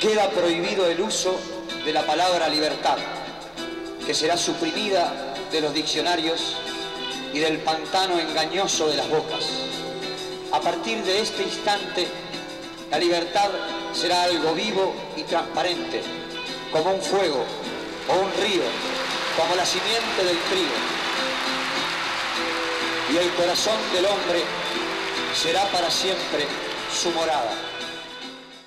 queda prohibido el uso de la palabra libertad, que será suprimida de los diccionarios y del pantano engañoso de las bocas. A partir de este instante, la libertad será algo vivo y transparente, como un fuego o un río, como la simiente del trigo. Y el corazón del hombre será para siempre su morada.